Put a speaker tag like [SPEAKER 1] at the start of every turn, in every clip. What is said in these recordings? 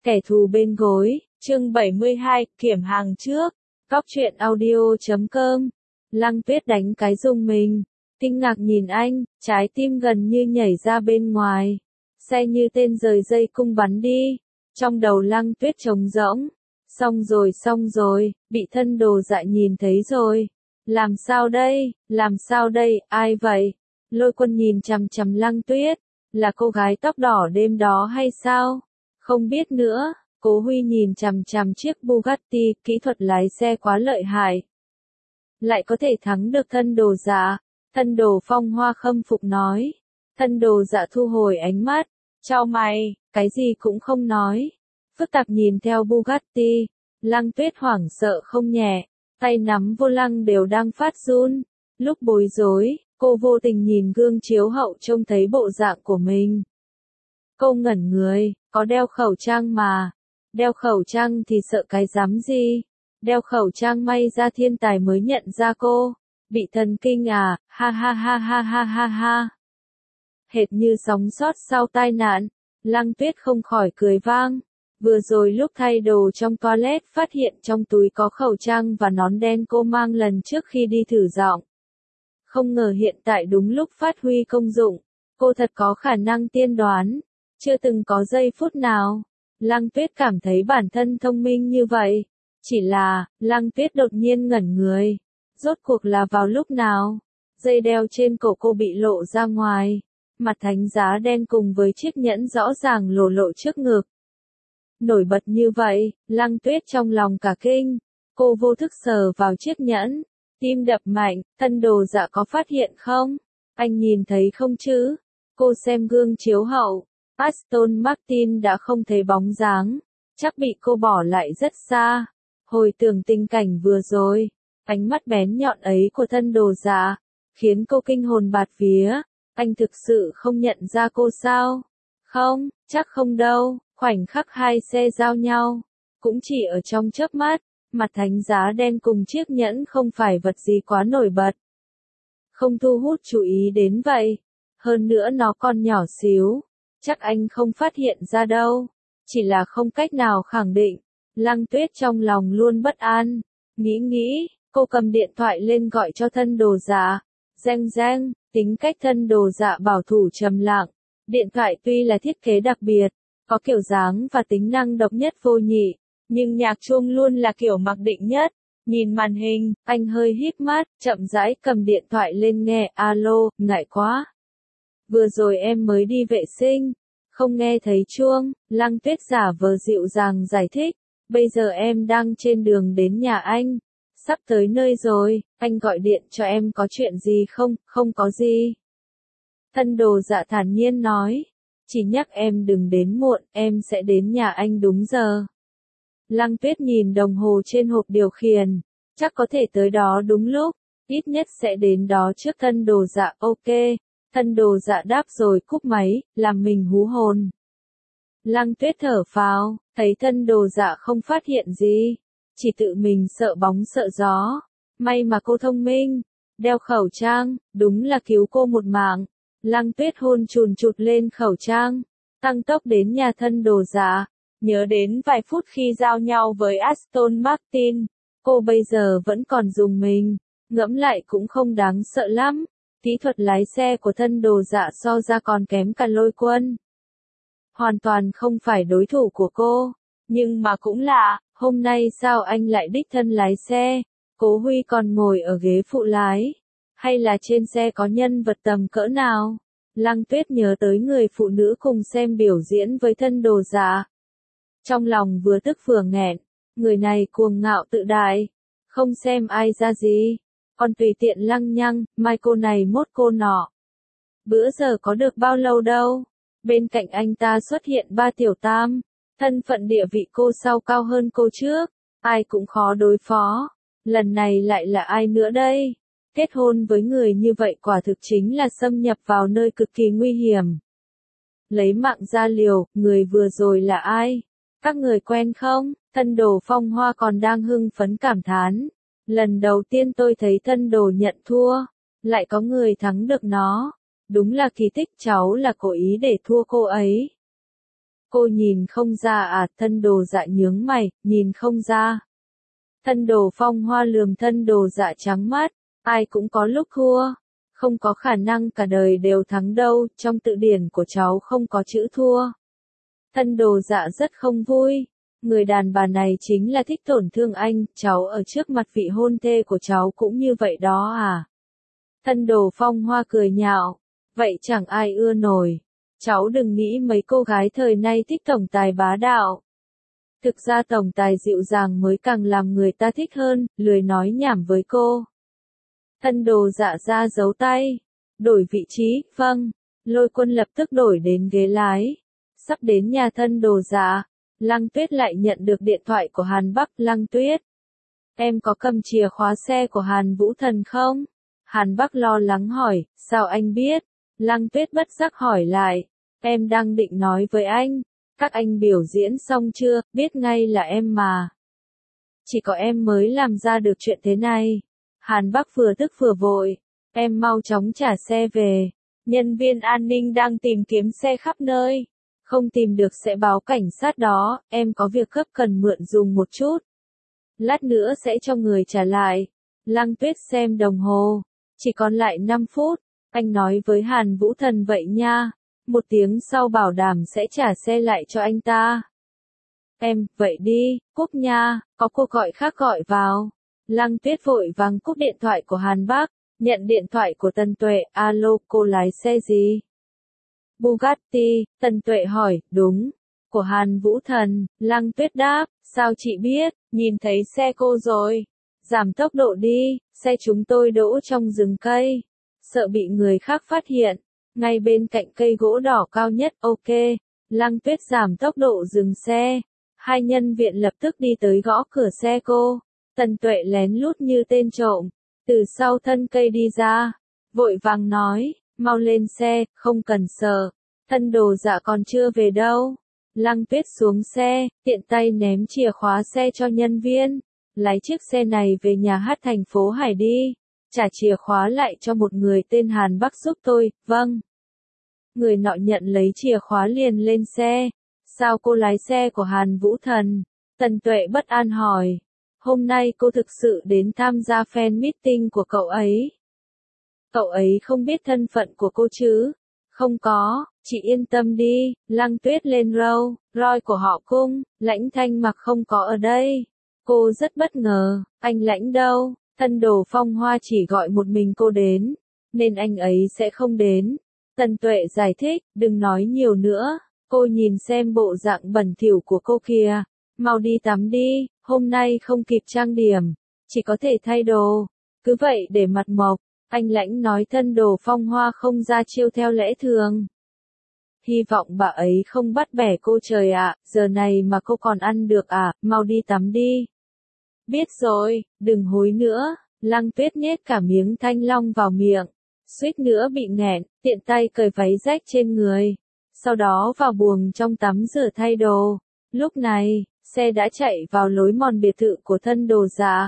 [SPEAKER 1] Kẻ thù bên gối, chương 72, kiểm hàng trước. Cóc truyện audio.com. Lăng Tuyết đánh cái rùng mình, kinh ngạc nhìn anh, trái tim gần như nhảy ra bên ngoài. Xe như tên rời dây cung bắn đi. Trong đầu Lăng Tuyết trống rỗng. Xong rồi, bị thân đồ dại nhìn thấy rồi. Làm sao đây, ai vậy? Lôi Quân nhìn chằm chằm Lăng Tuyết. Là cô gái tóc đỏ đêm đó hay sao? Không biết nữa. Cố Huy nhìn chằm chằm chiếc Bugatti, kỹ thuật lái xe quá lợi hại. Lại có thể thắng được thân đồ dạ. Thân đồ Phong Hoa khâm phục nói. Thân đồ dạ thu hồi ánh mắt. Chào mày, cái gì cũng không nói. Phức tạp nhìn theo Bugatti. Lăng Tuyết hoảng sợ không nhẹ. Tay nắm vô lăng đều đang phát run. Lúc bối rối, cô vô tình nhìn gương chiếu hậu trông thấy bộ dạng của mình. Cô ngẩn người, có đeo khẩu trang mà. Đeo khẩu trang thì sợ cái rắm gì. Đeo khẩu trang may ra thiên tài mới nhận ra cô. Bị thần kinh à, ha ha ha ha ha ha ha. Hệt như sóng sót sau tai nạn. Lăng Tuyết không khỏi cười vang. Vừa rồi lúc thay đồ trong toilet phát hiện trong túi có khẩu trang và nón đen cô mang lần trước khi đi thử giọng. Không ngờ hiện tại đúng lúc phát huy công dụng. Cô thật có khả năng tiên đoán. Chưa từng có giây phút nào. Lăng Tuyết cảm thấy bản thân thông minh như vậy. Chỉ là, Lăng Tuyết đột nhiên ngẩn người. Rốt cuộc là vào lúc nào? Dây đeo trên cổ cô bị lộ ra ngoài. Mặt thánh giá đen cùng với chiếc nhẫn rõ ràng lộ trước ngực. Nổi bật như vậy, Lăng Tuyết trong lòng cả kinh. Cô vô thức sờ vào chiếc nhẫn. Tim đập mạnh, thân đồ dạ có phát hiện không? Anh nhìn thấy không chứ? Cô xem gương chiếu hậu. Aston Martin đã không thấy bóng dáng. Chắc bị cô bỏ lại rất xa. Hồi tưởng tình cảnh vừa rồi. Ánh mắt bén nhọn ấy của thân đồ dạ. Khiến cô kinh hồn bạt vía. Anh thực sự không nhận ra cô sao? Không, chắc không đâu. Khoảnh khắc hai xe giao nhau. Cũng chỉ ở trong chớp mắt. Mặt thánh giá đen cùng chiếc nhẫn không phải vật gì quá nổi bật. Không thu hút chú ý đến vậy. Hơn nữa nó còn nhỏ xíu. Chắc anh không phát hiện ra đâu. Chỉ là không cách nào khẳng định. Lăng Tuyết trong lòng luôn bất an. Nghĩ, cô cầm điện thoại lên gọi cho thân đồ dạ. Reng, tính cách thân đồ dạ bảo thủ trầm lặng. Điện thoại tuy là thiết kế đặc biệt, có kiểu dáng và tính năng độc nhất vô nhị, nhưng nhạc chuông luôn là kiểu mặc định nhất. Nhìn màn hình, anh hơi híp mắt, chậm rãi cầm điện thoại lên nghe. Alo, ngại quá. Vừa rồi em mới đi vệ sinh, không nghe thấy chuông. Lăng Tuyết giả vờ dịu dàng giải thích. Bây giờ em đang trên đường đến nhà anh. Sắp tới nơi rồi, anh gọi điện cho em có chuyện gì không? Không có gì. Thân đồ dạ thản nhiên nói. Chỉ nhắc em đừng đến muộn, em sẽ đến nhà anh đúng giờ. Lăng Tuyết nhìn đồng hồ trên hộp điều khiển. Chắc có thể tới đó đúng lúc. Ít nhất sẽ đến đó trước thân đồ dạ. Ok. Thân đồ dạ đáp rồi cúp máy, làm mình hú hồn. Lăng Tuyết thở phào, thấy thân đồ dạ không phát hiện gì. Chỉ tự mình sợ bóng sợ gió. May mà cô thông minh. Đeo khẩu trang, đúng là cứu cô một mạng. Lăng Tuyết hôn chùn chụt lên khẩu trang. Tăng tốc đến nhà thân đồ dạ. Nhớ đến vài phút khi giao nhau với Aston Martin. Cô bây giờ vẫn còn dùng mình. Ngẫm lại cũng không đáng sợ lắm. Kỹ thuật lái xe của thân đồ dạ so ra còn kém cả Lôi Quân. Hoàn toàn không phải đối thủ của cô. Nhưng mà cũng lạ, hôm nay sao anh lại đích thân lái xe? Cố Huy còn ngồi ở ghế phụ lái. Hay là trên xe có nhân vật tầm cỡ nào? Lăng Tuyết nhớ tới người phụ nữ cùng xem biểu diễn với thân đồ dạ. Trong lòng vừa tức vừa nghẹn. Người này cuồng ngạo tự đại. Không xem ai ra gì. Còn tùy tiện lăng nhăng, mai cô này mốt cô nọ. Bữa giờ có được bao lâu đâu. Bên cạnh anh ta xuất hiện ba tiểu tam. Thân phận địa vị cô sau cao hơn cô trước. Ai cũng khó đối phó. Lần này lại là ai nữa đây? Kết hôn với người như vậy quả thực chính là xâm nhập vào nơi cực kỳ nguy hiểm. Lấy mạng ra liều, người vừa rồi là ai? Các người quen không? Thân đồ Phong Hoa còn đang hưng phấn cảm thán. Lần đầu tiên tôi thấy thân đồ nhận thua. Lại có người thắng được nó. Đúng là kỳ tích, cháu là cố ý để thua cô ấy. Cô nhìn không ra à? Thân Đồ Dạ nhướng mày, nhìn không ra. Thân Đồ Phong Hoa lườm Thân Đồ Dạ trắng mắt, ai cũng có lúc thua, không có khả năng cả đời đều thắng đâu, trong tự điển của cháu không có chữ thua. Thân Đồ Dạ rất không vui, người đàn bà này chính là thích tổn thương anh, cháu ở trước mặt vị hôn thê của cháu cũng như vậy đó à? Thân Đồ Phong Hoa cười nhạo, vậy chẳng ai ưa nổi. Cháu đừng nghĩ mấy cô gái thời nay thích tổng tài bá đạo. Thực ra tổng tài dịu dàng mới càng làm người ta thích hơn, lười nói nhảm với cô. Thân Đồ Dạ ra giấu tay. Đổi vị trí, vâng. Lôi Quân lập tức đổi đến ghế lái. Sắp đến nhà Thân Đồ Dạ, Lăng Tuyết lại nhận được điện thoại của Hàn Bắc. Lăng Tuyết, em có cầm chìa khóa xe của Hàn Vũ Thần không? Hàn Bắc lo lắng hỏi, sao anh biết? Lăng Tuyết bất giác hỏi lại, em đang định nói với anh, các anh biểu diễn xong chưa, biết ngay là em mà. Chỉ có em mới làm ra được chuyện thế này. Hàn Bắc vừa tức vừa vội, em mau chóng trả xe về. Nhân viên an ninh đang tìm kiếm xe khắp nơi. Không tìm được sẽ báo cảnh sát đó, em có việc gấp cần mượn dùng một chút. Lát nữa sẽ cho người trả lại. Lăng Tuyết xem đồng hồ, chỉ còn lại 5 phút. Anh nói với Hàn Vũ Thần vậy nha. 1 tiếng sau bảo đảm sẽ trả xe lại cho anh ta. Em, vậy đi, cúp nha, có cuộc gọi khác gọi vào. Lăng Tuyết vội vàng cúp điện thoại của Hàn Bắc, nhận điện thoại của Tần Tuệ, alo, cô lái xe gì? Bugatti, Tần Tuệ hỏi, đúng. Của Hàn Vũ Thần, Lăng Tuyết đáp, sao chị biết, nhìn thấy xe cô rồi. Giảm tốc độ đi, xe chúng tôi đỗ trong rừng cây. Sợ bị người khác phát hiện. Ngay bên cạnh cây gỗ đỏ cao nhất, ok. Lăng Tuyết giảm tốc độ dừng xe. 2 nhân viên lập tức đi tới gõ cửa xe cô. Tần Tuệ lén lút như tên trộm, từ sau thân cây đi ra. Vội vàng nói, mau lên xe, không cần sợ. Thân Đồ Dạ còn chưa về đâu. Lăng Tuyết xuống xe, tiện tay ném chìa khóa xe cho nhân viên. Lái chiếc xe này về nhà hát thành phố Hải đi. Trả chìa khóa lại cho một người tên Hàn Bắc giúp tôi, vâng. Người nọ nhận lấy chìa khóa liền lên xe. Sao cô lái xe của Hàn Vũ Thần? Tần Tuệ bất an hỏi. Hôm nay cô thực sự đến tham gia fan meeting của cậu ấy. Cậu ấy không biết thân phận của cô chứ? Không có, chị yên tâm đi. Lăng Tuyết lên Rolls Royce của họ Cung, Lãnh Thanh Mặc không có ở đây. Cô rất bất ngờ, anh Lãnh đâu? Thân Đồ Phong Hoa chỉ gọi một mình cô đến, nên anh ấy sẽ không đến. Tần Tuệ giải thích, đừng nói nhiều nữa, cô nhìn xem bộ dạng bẩn thỉu của cô kìa, mau đi tắm đi, hôm nay không kịp trang điểm, chỉ có thể thay đồ, cứ vậy để mặt mộc. Anh Lãnh nói Thân Đồ Phong Hoa không ra chiêu theo lẽ thường. Hy vọng bà ấy không bắt bẻ cô trời ạ, giờ này mà cô còn ăn được à, mau đi tắm đi. Biết rồi, đừng hối nữa. Lăng Tuyết nhét cả miếng thanh long vào miệng, suýt nữa bị nghẹn, tiện tay cởi váy rách trên người. Sau đó vào buồng trong tắm rửa thay đồ. Lúc này, xe đã chạy vào lối mòn biệt thự của Thân Đồ Dạ.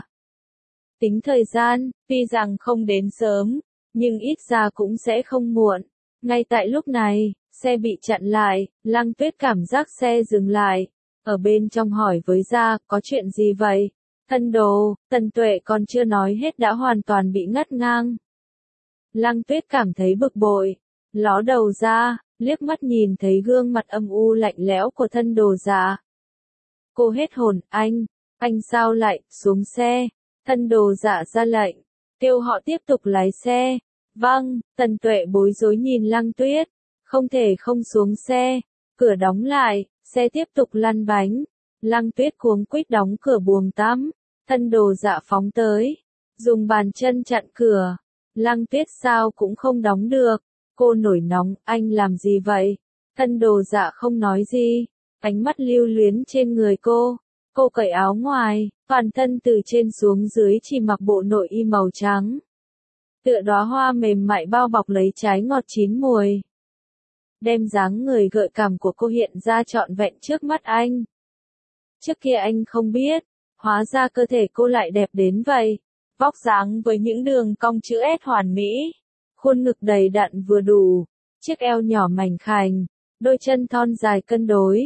[SPEAKER 1] Tính thời gian, tuy rằng không đến sớm, nhưng ít ra cũng sẽ không muộn. Ngay tại lúc này, xe bị chặn lại, Lăng Tuyết cảm giác xe dừng lại. Ở bên trong hỏi với Gia, có chuyện gì vậy? Thân Đồ, Tần Tuệ còn chưa nói hết đã hoàn toàn bị ngắt ngang. Lăng Tuyết cảm thấy bực bội, ló đầu ra, liếc mắt nhìn thấy gương mặt âm u lạnh lẽo của Thân Đồ Dạ. Cô hết hồn, anh sao lại, xuống xe. Thân Đồ Dạ ra lệnh, kêu họ tiếp tục lái xe. Vâng, Tần Tuệ bối rối nhìn Lăng Tuyết, không thể không xuống xe. Cửa đóng lại, xe tiếp tục lăn bánh. Lăng Tuyết cuống quýt đóng cửa buồng tắm. Thân Đồ Dạ phóng tới, dùng bàn chân chặn cửa. Lăng Tuyết sao cũng không đóng được. Cô nổi nóng, anh làm gì vậy? Thân Đồ Dạ không nói gì, ánh mắt lưu luyến trên người cô. Cô cởi áo ngoài, toàn thân từ trên xuống dưới chỉ mặc bộ nội y màu trắng. Tựa đóa hoa mềm mại bao bọc lấy trái ngọt chín mùi. Đem dáng người gợi cảm của cô hiện ra trọn vẹn trước mắt anh. Trước kia anh không biết, hóa ra cơ thể cô lại đẹp đến vậy. Vóc dáng với những đường cong chữ S hoàn mỹ, khuôn ngực đầy đặn vừa đủ, chiếc eo nhỏ mảnh khảnh, đôi chân thon dài cân đối,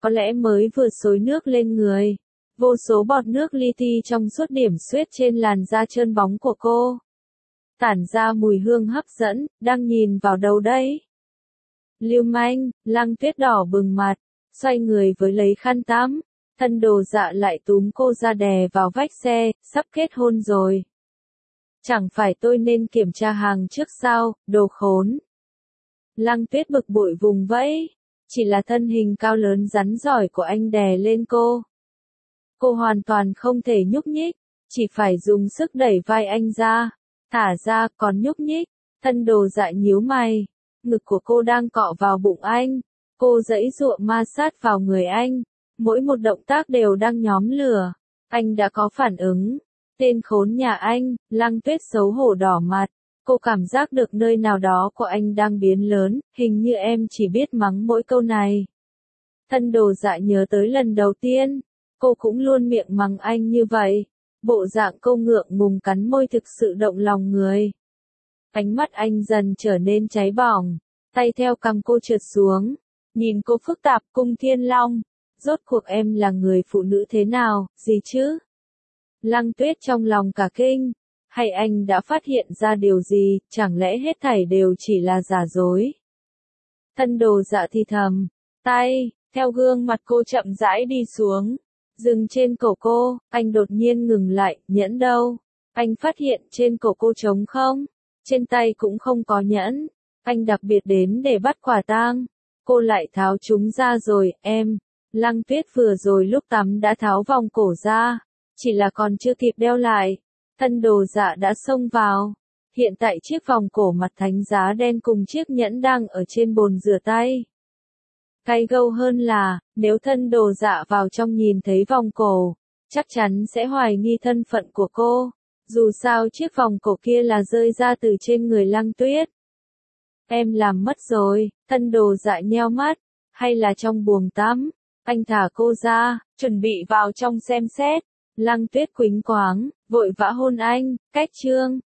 [SPEAKER 1] có lẽ mới vừa xối nước lên người. Vô số bọt nước li ti trong suốt điểm xuyết trên làn da trơn bóng của cô. Tản ra mùi hương hấp dẫn, đang nhìn vào đâu đấy? Lưu manh, Lăng Tuyết đỏ bừng mặt, xoay người với lấy khăn tắm. Thân Đồ Dạ lại túm cô ra đè vào vách xe, sắp kết hôn rồi. Chẳng phải tôi nên kiểm tra hàng trước sao, đồ khốn. Lăng Tuyết bực bội vùng vẫy, chỉ là thân hình cao lớn rắn giỏi của anh đè lên cô. Cô hoàn toàn không thể nhúc nhích, chỉ phải dùng sức đẩy vai anh ra. Thả ra, còn nhúc nhích. Thân Đồ Dạ nhíu mày. Ngực của cô đang cọ vào bụng anh. Cô giãy giụa ma sát vào người anh. Mỗi một động tác đều đang nhóm lửa. Anh đã có phản ứng. Tên khốn nhà anh, Lăng Tuyết xấu hổ đỏ mặt. Cô cảm giác được nơi nào đó của anh đang biến lớn, hình như em chỉ biết mắng mỗi câu này. Thân Đồ Dạ nhớ tới lần đầu tiên, cô cũng luôn miệng mắng anh như vậy. Bộ dạng cô ngượng ngùng cắn môi thực sự động lòng người. Ánh mắt anh dần trở nên cháy bỏng, tay theo cằm cô trượt xuống. Nhìn cô phức tạp, Cung Thiên Long. Rốt cuộc em là người phụ nữ thế nào, gì chứ? Lăng Tuyết trong lòng cả kinh. Hay anh đã phát hiện ra điều gì, chẳng lẽ hết thảy đều chỉ là giả dối? Thân Đồ Dạ thì thầm, tay, theo gương mặt cô chậm rãi đi xuống. Dừng trên cổ cô, anh đột nhiên ngừng lại, nhẫn đâu? Anh phát hiện trên cổ cô trống không? Trên tay cũng không có nhẫn. Anh đặc biệt đến để bắt quả tang. Cô lại tháo chúng ra rồi, em. Lăng Tuyết vừa rồi lúc tắm đã tháo vòng cổ ra. Chỉ là còn chưa kịp đeo lại. Thân Đồ Dạ đã xông vào. Hiện tại chiếc vòng cổ mặt thánh giá đen cùng chiếc nhẫn đang ở trên bồn rửa tay. Cay gâu hơn là, nếu Thân Đồ Dạ vào trong nhìn thấy vòng cổ, chắc chắn sẽ hoài nghi thân phận của cô. Dù sao chiếc vòng cổ kia là rơi ra từ trên người Lăng Tuyết. Em làm mất rồi, Thân Đồ Dạ nheo mắt, hay là trong buồng tắm? Anh thả cô ra, chuẩn bị vào trong xem xét. Lăng Tuyết quĩnh quáng, vội vã hôn anh, cách chương.